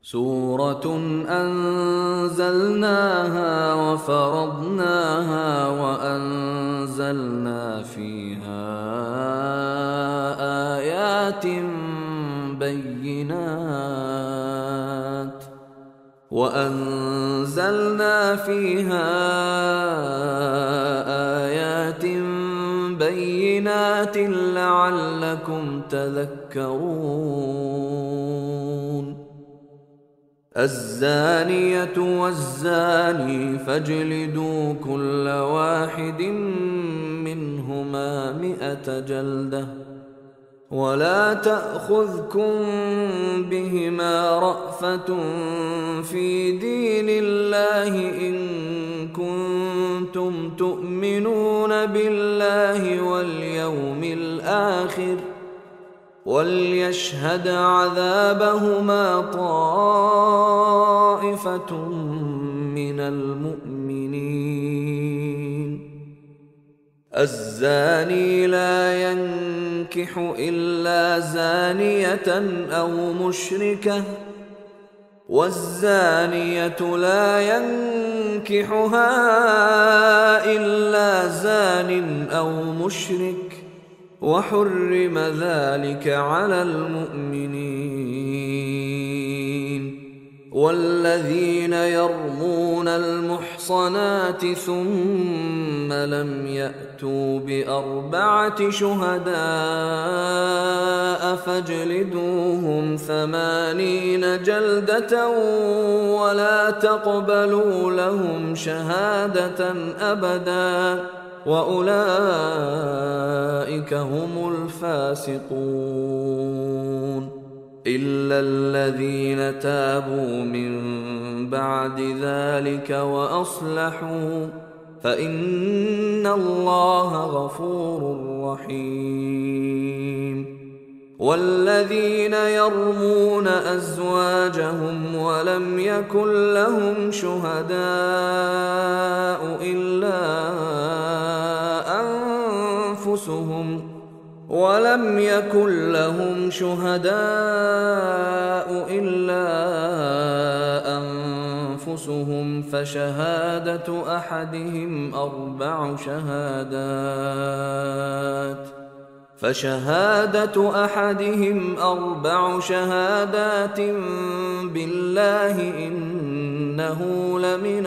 سورة أنزلناها وفرضناها وأنزلنا فيها آيات بينات لعلكم تذكرون. الزانية والزاني فاجلدوا كل واحد منهما 100 جلدة، ولا تأخذكم بهما رأفة في دين الله إن كنتم تؤمنون بالله واليوم الآخر، وليشهد عذابهما طائفة من المؤمنين. الزاني لا ينكح إلا زانية أو مشركة، والزانية لا ينكحها إلا زان أو مشرك، وحرم ذلك على المؤمنين. والذين يرمون المحصنات ثم لم يأتوا ب4 شهداء فاجلدوهم 80 جلدة ولا تقبلوا لهم شهادة أبدا، وأولئك هم الفاسقون. إلا الذين تابوا من بعد ذلك وأصلحوا فإن الله غفور رحيم. والذين يرمون أزواجهم ولم يكن لهم شهداء إلا أنفسهم فشهادة أحدهم 4 شهادات بالله إنه لمن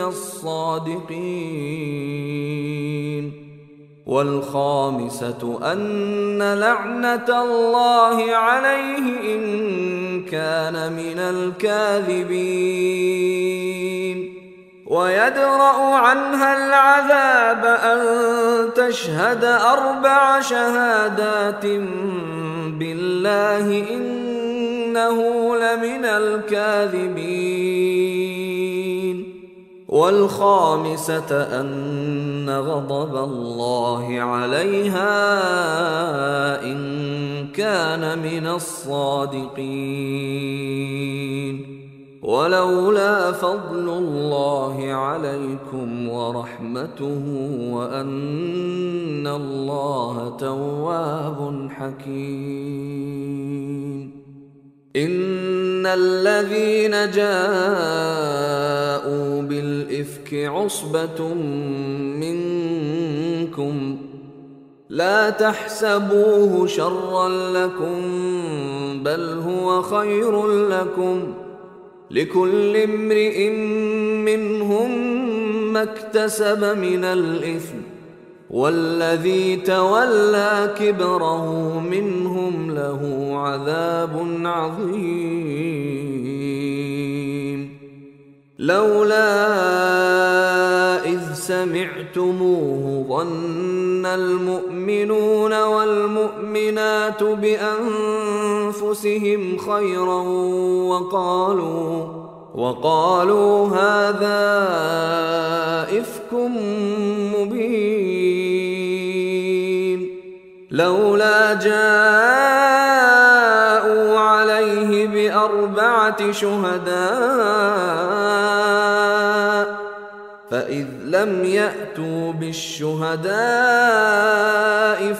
الصادقين. والخامسة أن لعنة الله عليه إن كان من الكاذبين. ويدرأ عنها العذاب أن تشهد 4 شهادات بالله إنه لمن الكاذبين. والخامسة أن غضب الله عليها إن كان من الصادقين. ولولا فضل الله عليكم ورحمته وأن الله تواب حكيم. إن الذين جاءوا بالإفك عصبة منكم لا تحسبوه شرا لكم بل هو خير لكم، لكل امرئ منهم ما اكتسب من الإثم، والذي تولى كبره منهم له عذاب عظيم. لولا إذ سمعتموه ظن المؤمنون والمؤمنات بأنفسهم خيرا وقالوا هذا إفك مبين. لولا جاءوا عليه ب4 شهداء فإذ لم يأتوا بالشهداء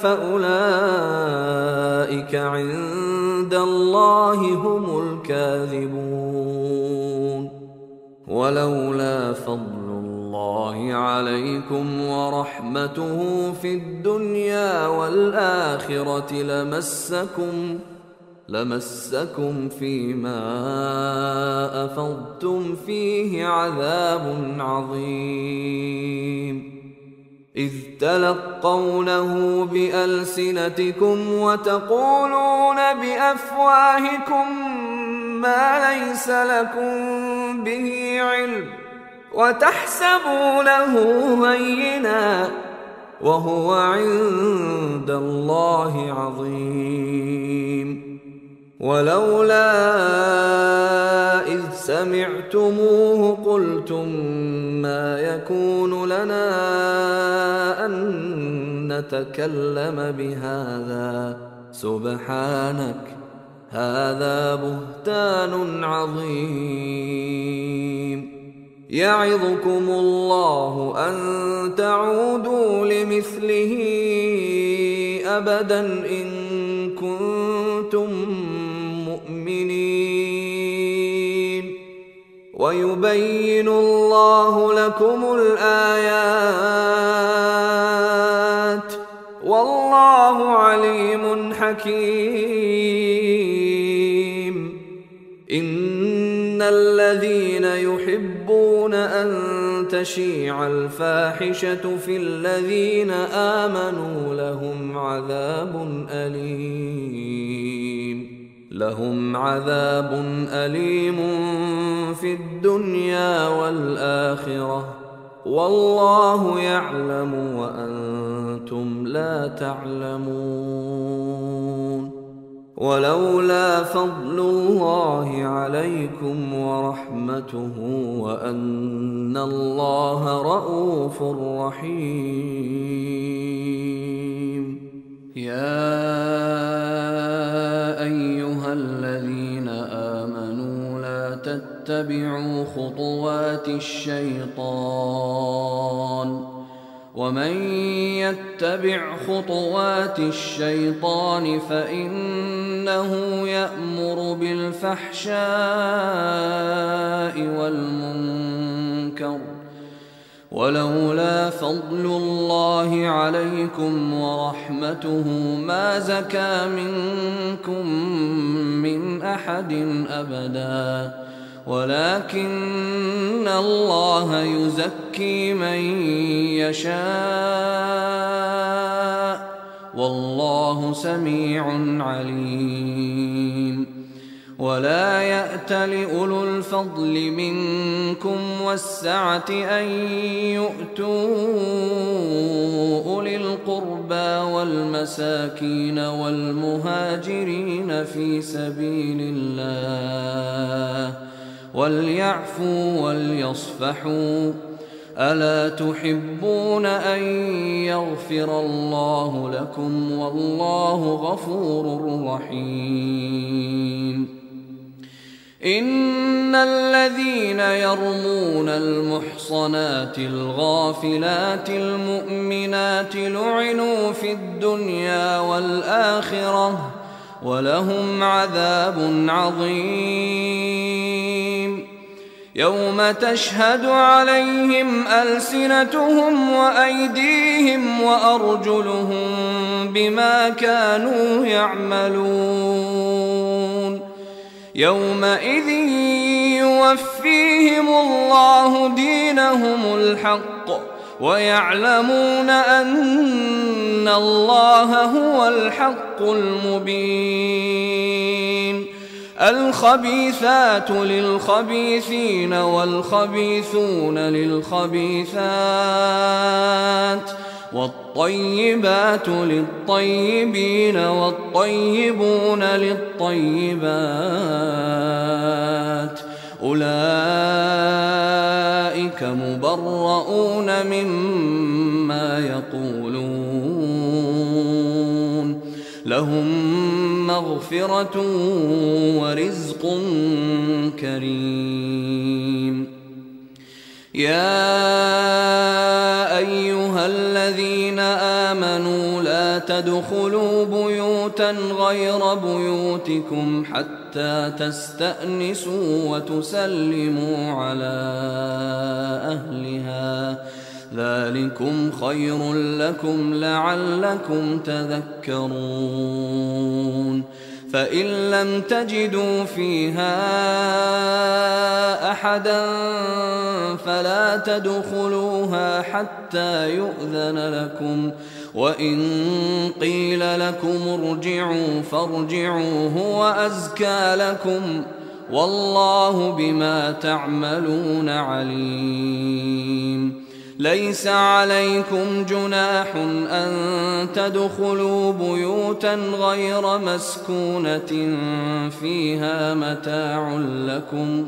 فأولئك عند الله هم الكاذبون. ولولا فضل الله عليكم ورحمته في الدنيا والآخرة لمسكم فيما أفضتم فيه عذاب عظيم. إذ تلقونه بألسنتكم وتقولون بأفواهكم ما ليس لكم به علم وتحسبونه هينا وهو عند الله عظيم. ولولا إذ سمعتموه قلتم ما يكون لنا أن نتكلم بهذا سبحانك هذا بهتان عظيم. يعظكم الله أن تعودوا لمثله أبدا إن كنتم مؤمنين. ويبين الله لكم الآيات والله عليم حكيم. إن الذين يحبون أن تشيع الفاحشة في الذين آمنوا لهم عذاب أليم في الدنيا والآخرة والله يعلم وأنتم لا تعلمون. ولولا فضل الله عليكم ورحمته وأن الله رءوف رحيم. يا أيها الذين آمنوا لا تتبعوا خطوات الشيطان ومن يتبع خطوات الشيطان فإنه يأمر بالفحشاء والمنكر. ولولا فضل الله عليكم ورحمته ما زكى منكم من أحد أبدا ولكن الله يزكي من يشاء والله سميع عليم. ولا يأت لأولو الفضل منكم والسعة أن يؤتوا أولي القربى والمساكين والمهاجرين في سبيل الله وليعفوا وليصفحوا ألا تحبون أن يغفر الله لكم والله غفور رحيم. إن الذين يرمون المحصنات الغافلات المؤمنات لعنوا في الدنيا والآخرة ولهم عذاب عظيم. يوم تشهد عليهم ألسنتهم وأيديهم وأرجلهم بما كانوا يعملون. يومئذ يوفيهم الله دينهم الحق ويعلمون أن الله هو الحق المبين. الخبيثات للخبيثين والخبيثون للخبيثات والطيبات للطيبين والطيبون للطيبات أولئك مبرؤون مما يقولون لهم مغفرة ورزق كريم. يا أيها الذين آمنوا لا تدخلوا بيوتا غير بيوتكم حتى حتى تستأنسوا وتسلموا على أهلها، ذلكم خير لكم لعلكم تذكرون. فإن لم تجدوا فيها أحدا فلا تدخلوها حتى يؤذن لكم، وإن قيل لكم ارجعوا فارجعوا هو أزكى لكم، والله بما تعملون عليم. ليس عليكم جناح أن تدخلوا بيوتا غير مسكونة فيها متاع لكم،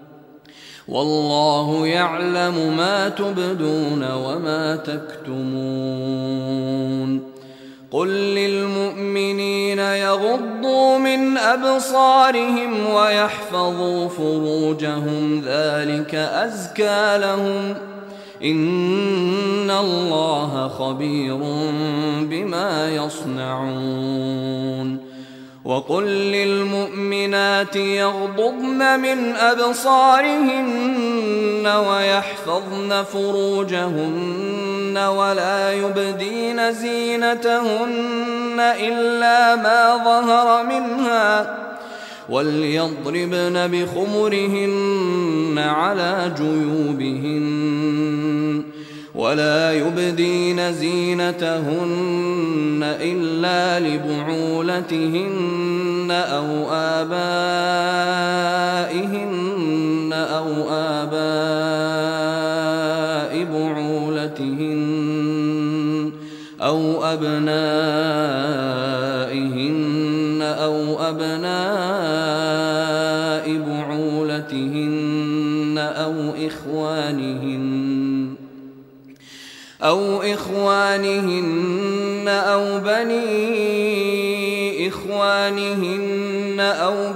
والله يعلم ما تبدون وما تكتمون. قل للمؤمنين يغضوا من أبصارهم ويحفظوا فروجهم ذلك أزكى لهم، إن الله خبير بما يصنعون. وقل للمؤمنات يغضضن من أبصارهن ويحفظن فروجهن ولا يبدين زينتهن إلا ما ظهر منها، وليضربن بخمرهن على جيوبهن، ولا يبدين زينتهن إلا لبعولتهن أو آبائهن أو آباء بعولتهن أو أبنائهن أو أبناء بعولتهن أو إخوانهن أو بني إخوانهن أو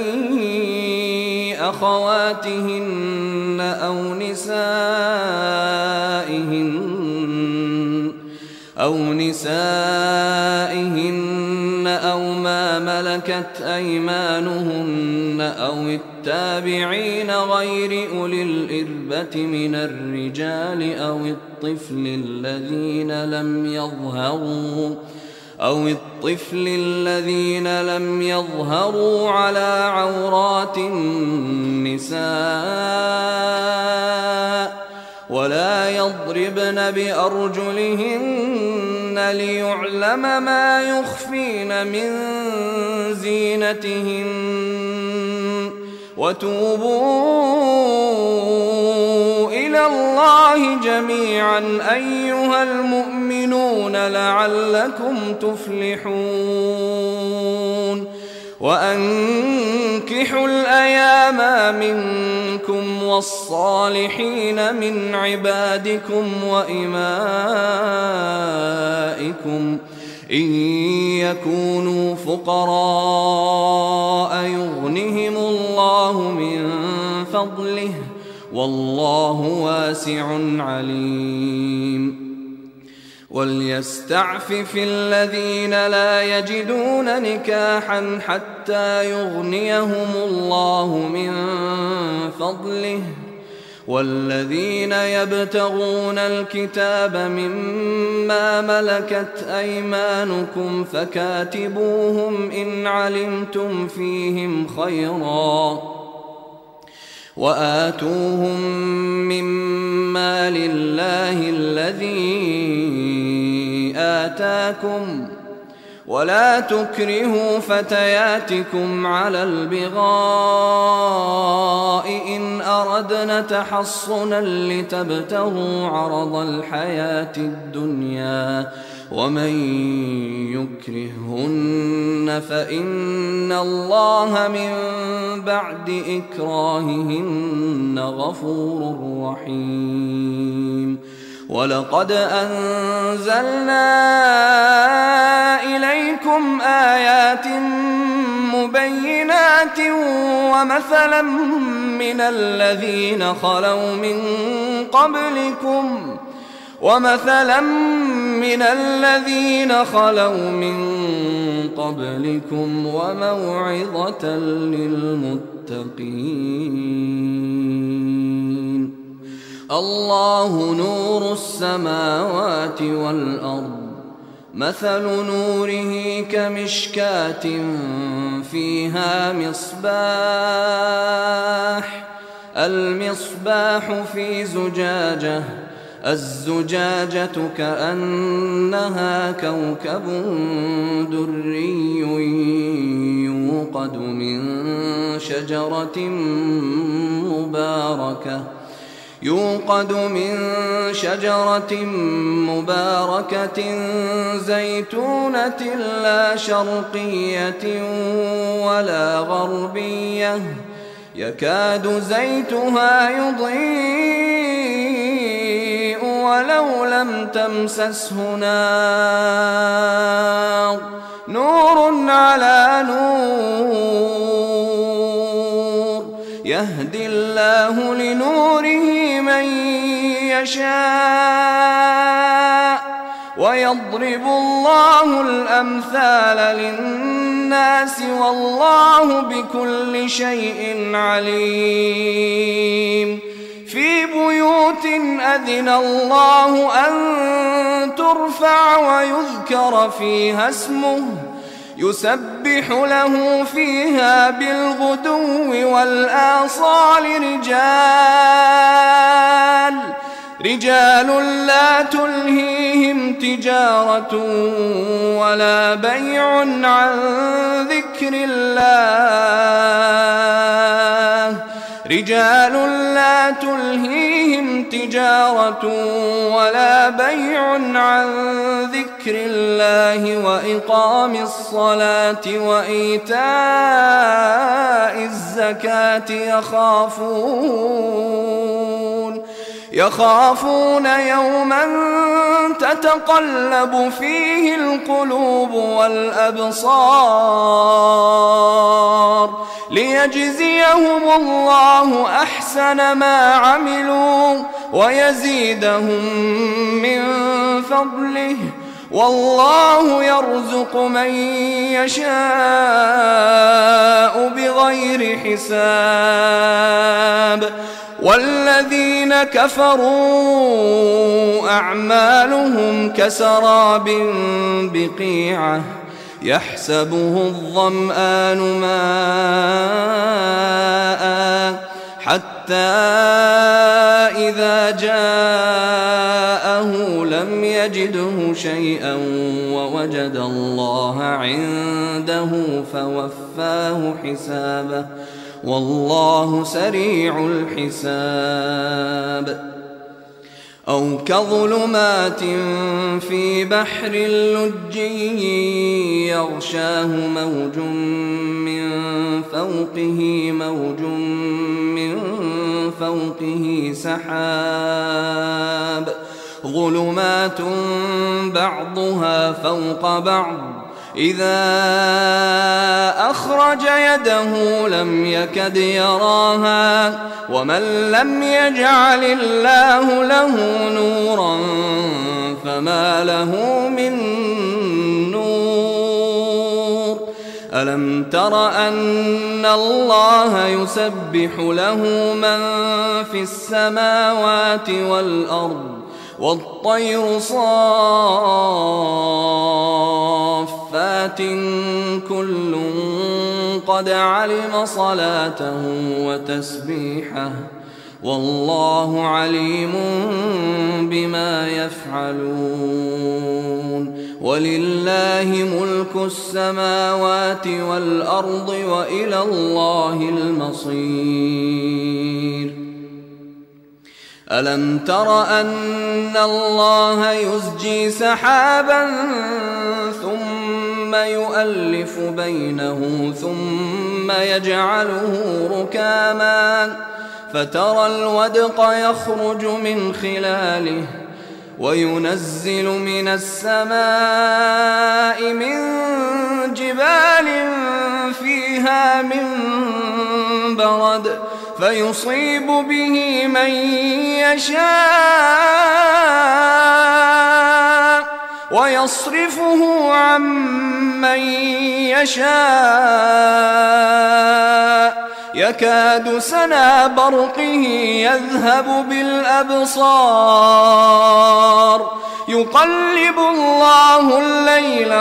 بني أخواتهن أو نسائهن أو ما ملكت أيمانهن أو التابعين غير أولي الإربة من الرجال أو الطفل الذين لم يظهروا على عورات النساء، ولا يضربن بأرجلهن ليعلم ما يخفين من زينتهن، وتوبوا إلى الله جميعا أيها المؤمنون لعلكم تفلحون. وأنكحوا الأيام منكم والصالحين من عبادكم وإمائكم إن يكونوا فقراء يغنهم الله من فضله، والله واسع عليم. وليستعفف الذين لا يجدون نكاحا حتى يغنيهم الله من فضله، والذين يبتغون الكتاب مما ملكت أيمانكم فكاتبوهم إن علمتم فيهم خيرا، وآتوهم مما لله الذي آتاكم، ولا تكرهوا فتياتكم على البغاء إن أردنا تحصنا لتبتغوا عرض الحياة الدنيا، ومن يكرههن فإن الله من بعد إكراههن غفور رحيم. ولقد أنزلنا إليكم آيات مبينات ومثلا من الذين خلوا من قبلكم وموعظة للمتقين. الله نور السماوات والأرض، مثل نوره كمشكاة فيها مصباح، المصباح في زجاجة، الزجاجة كأنها كوكب دري يوقد من شجرة مباركة زيتونة لا شرقية ولا غربية، يكاد زيتها يضيء ولو لم تمسسه نار، نور على نور، يهدي الله لنوره من يشاء، ويضرب الله الأمثال للناس والله بكل شيء عليم. في بيوت أذن الله أن ترفع ويذكر فيها اسمه يسبح له فيها بالغدو والآصال رجال لا تلهيهم تجارة ولا بيع عن ذكر الله، رجال لا تلهيهم تجارة ولا بيع عن ذكر الله وإقام الصلاة وإيتاء الزكاة يخافون يوما تتقلب فيه القلوب والأبصار، ليجزيهم الله أحسن ما عملوا ويزيدهم من فضله، والله يرزق من يشاء بغير حساب. والذين كفروا أعمالهم كسراب بقيعة يحسبه الظمآن ماء حتى إذا جاءه لم يجده شيئا ووجد الله عنده فوفاه حسابه، والله سريع الحساب. أو كظلمات في بحر لجي يغشاه موج من فوقه سحاب، ظلمات بعضها فوق بعض، إذا أخرج يده لم يكد يراها، ومن لم يجعل الله له نورا فما له من نور. ألم تر أن الله يسبح له من في السماوات والأرض والطير صافات كل قد علم صلاته وتسبيحه، والله عليم بما يفعلون. ولله ملك السماوات والأرض وإلى الله المصير. ألم تر أن الله يزجي سحابا ثم يؤلف بينه ثم يجعله ركاما فترى الودق يخرج من خلاله وينزل من السماء من جبال فيها من برد فيصيب به من يشاء ويصرفه عن من يشاء يكاد سنا برقه يذهب بالأبصار يقلب الله الليل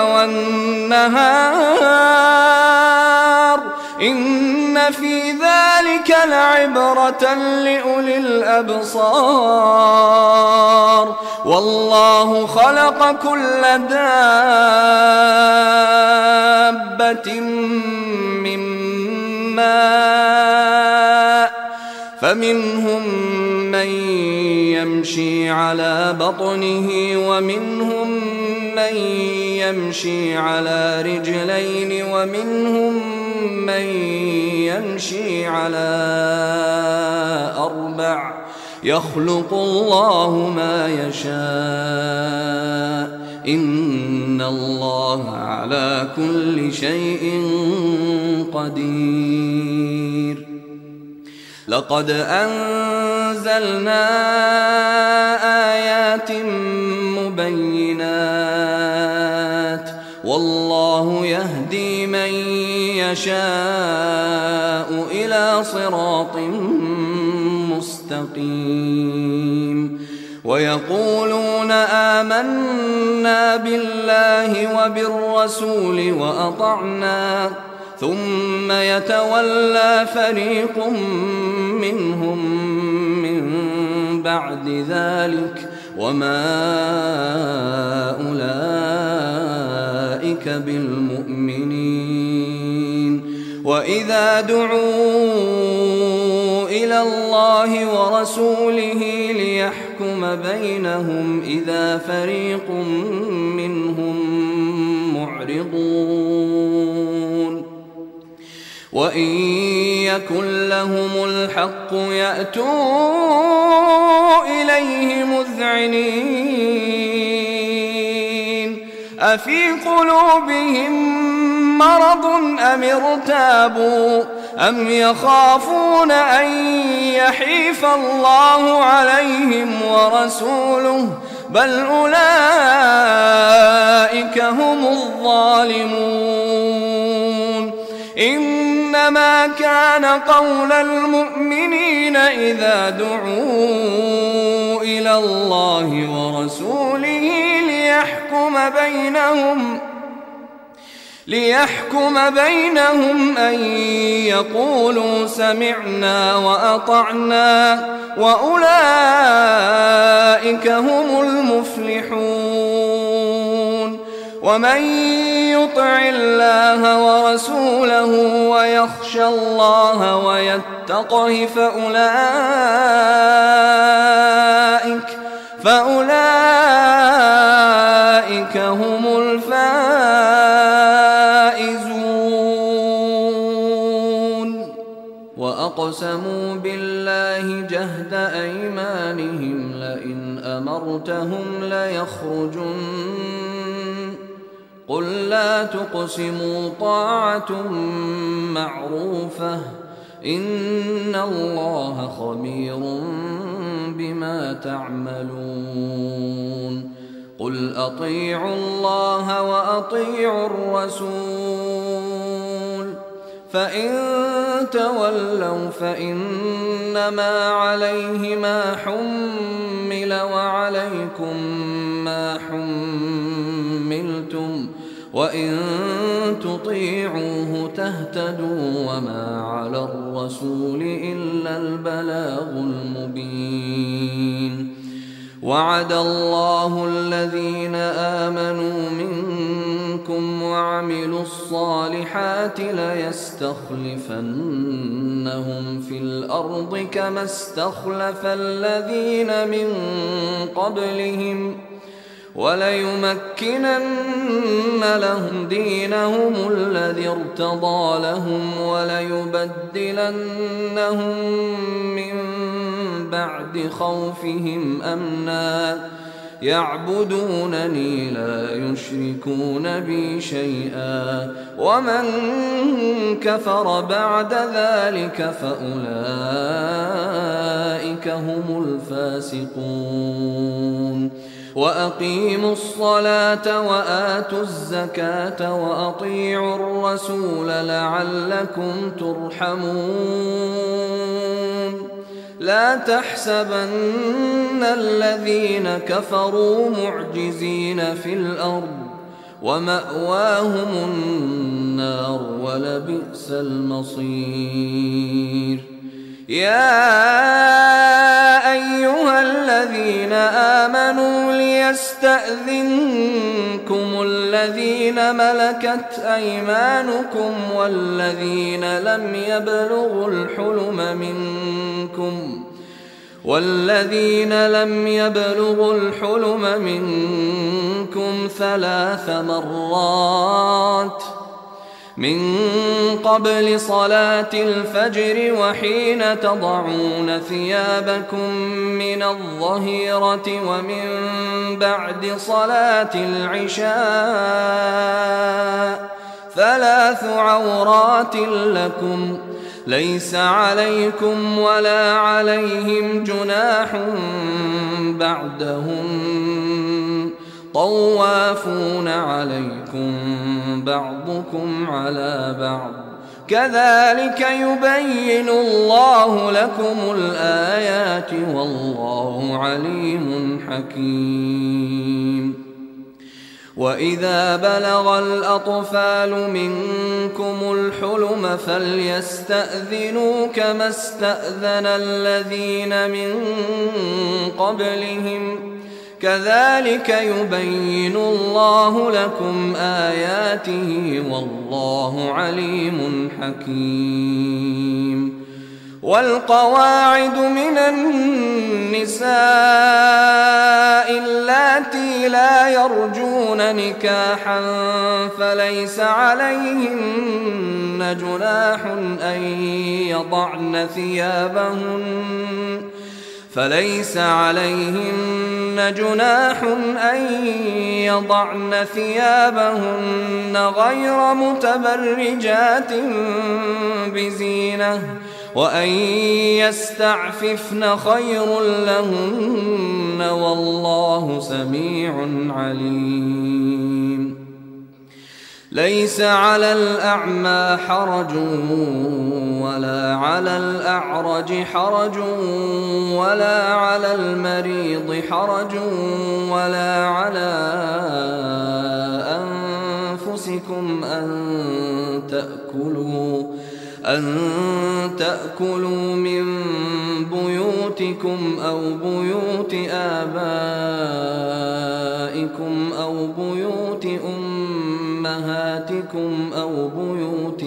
والنهار إن في ذلك لعبرة لأولي الأبصار والله خلق كل دابة من ماء فمنهم من يمشي على بطنه ومنهم من يمشي على رجلين ومنهم من يمشي على أربع يخلق الله ما يشاء إن الله على كل شيء قدير لقد أنزلنا آيات مبينات والله يهدي من يشاء إلى صراط مستقيم ويقولون آمنا بالله وبالرسول وأطعنا ثم يتولى فريق منهم من بعد ذلك وما أولئك بالمؤمنين وإذا دعوا إلى الله ورسوله ليحكم بينهم إذا فريق منهم معرضون وإن يكن لهم الحق يأتوا إليه مذعنين أفي قلوبهم مرض أم ارتابوا أم يخافون أن يحيف الله عليهم ورسوله بل أولئك هم الظالمون إنما كان قول المؤمنين إذا دعوا إلى الله ورسوله ليحكم بينهم أن يقولوا سمعنا وأطعنا وأولئك هم المفلحون ومن يطع الله ورسوله ويخشى الله ويتقه فأولئك هم الفائزون وأقسموا بالله جهد أيمانهم لئن أمرتهم ليخرجن قل لا تقسموا طاعة معروفة إن الله خبير بما تعملون قل أطيعوا الله وأطيعوا الرسول فإن تولوا فإنما عليه ما حمل وعليكم ما حملتم وإن تطيعوه تهتدوا وما على الرسول إلا البلاغ المبين وعد الله الذين آمنوا منكم وعملوا الصالحات ليستخلفنهم في الأرض كما استخلف الذين من قبلهم وليمكنن لهم دينهم الذي ارتضى لهم وليبدلنهم من بعد خوفهم أمنا يعبدونني لا يشركون بي شيئا ومن كفر بعد ذلك فأولئك هم الفاسقون وأقيموا الصلاة وآتوا الزكاة وأطيعوا الرسول لعلكم ترحمون لا تحسبن الذين كفروا معجزين في الأرض ومأواهم النار ولبئس المصير يا أيها الذين آمنوا ليستأذنكم الذين ملكت أيمانكم والذين لم يبلغوا الحلم منكم 3 مرات من قبل صلاة الفجر وحين تضعون ثيابكم من الظهيرة ومن بعد صلاة العشاء 3 عورات لكم ليس عليكم ولا عليهم جناح بعدهم طوافون عليكم بعضكم على بعض كذلك يبين الله لكم الآيات والله عليم حكيم وإذا بلغ الأطفال منكم الحلم فليستأذنوا كما استأذن الذين من قبلهم كذلك يبين الله لكم آياته والله عليم حكيم والقواعد من النساء اللاتي لا يرجون نكاحا فليس عليهن جناح أن يضعن ثيابهن غير متبرجات بزينة وأن يستعففن خير لهن والله سميع عليم ليس على الأعمى حرج ولا على الأعرج حرج ولا على المريض حرج ولا على أنفسكم أن تأكلوا من بيوتكم أو بيوت آبائكم أو بيوت أمهاتكم أو بيوت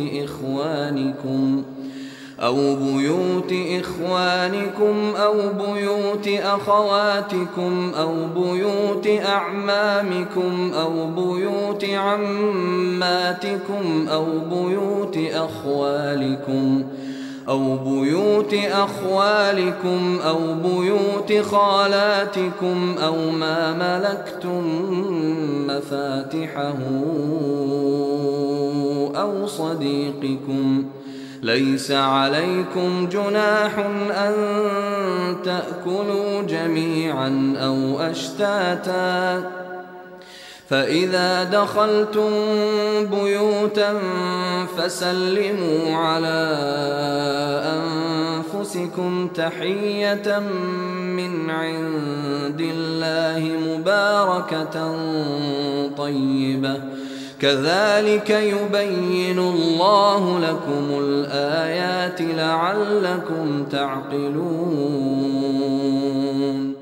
إخوانكم أو بيوت أخواتكم أو بيوت أعمامكم أو بيوت عماتكم أو بيوت أخوالكم أو بيوت خالاتكم أو ما ملكتم مفاتحه أو صديقكم ليس عليكم جناح أن تأكلوا جميعا أو أشتاتا فإذا دخلتم بيوتا فسلموا على أنفسكم تحية من عند الله مباركة طيبة كذلك يبين الله لكم الآيات لعلكم تعقلون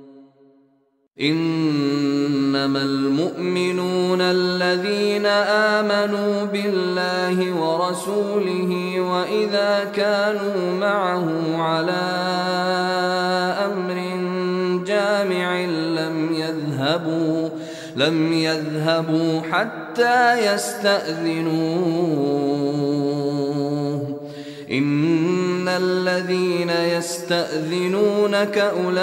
إنما المؤمنون الذين آمنوا بالله ورسوله وإذا كانوا معه على أمر جامع لم يذهبوا حتى يستأذنوه إن الذين يستأذنونك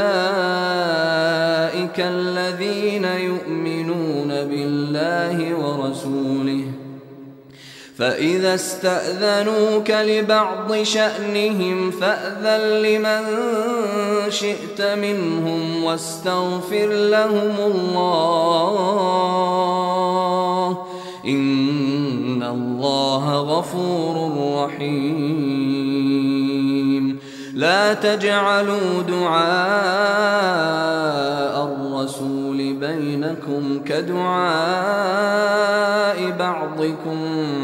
أولئك الذين يؤمنون بالله ورسوله فإذا استأذنوك لبعض شأنهم فأذن لمن شئت منهم واستغفر لهم الله إن الله غفور رحيم. لا تجعلوا دعاء الرسول بينكم كدعاء بعضكم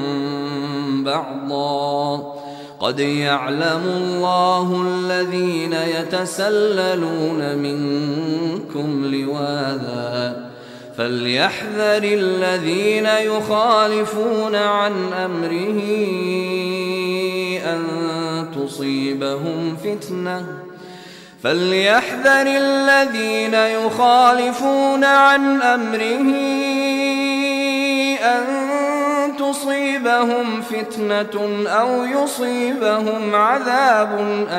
بعضا قد يعلم الله الذين يتسللون منكم لواذا فليحذر الذين يخالفون عن أمره أن تصيبهم فتنة أو يصيبهم عذاب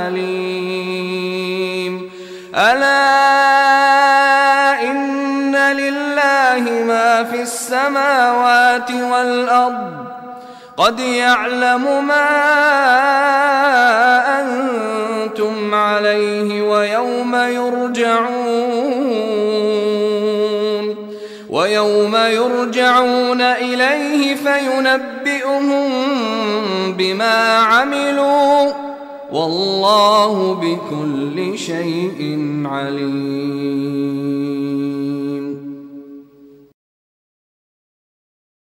أليم. ألا إن لله ما في السماوات والأرض قد يعلم ما أنتم عليه ويوم يرجعون إليه فينبئهم بما عملوا والله بكل شيء عليم.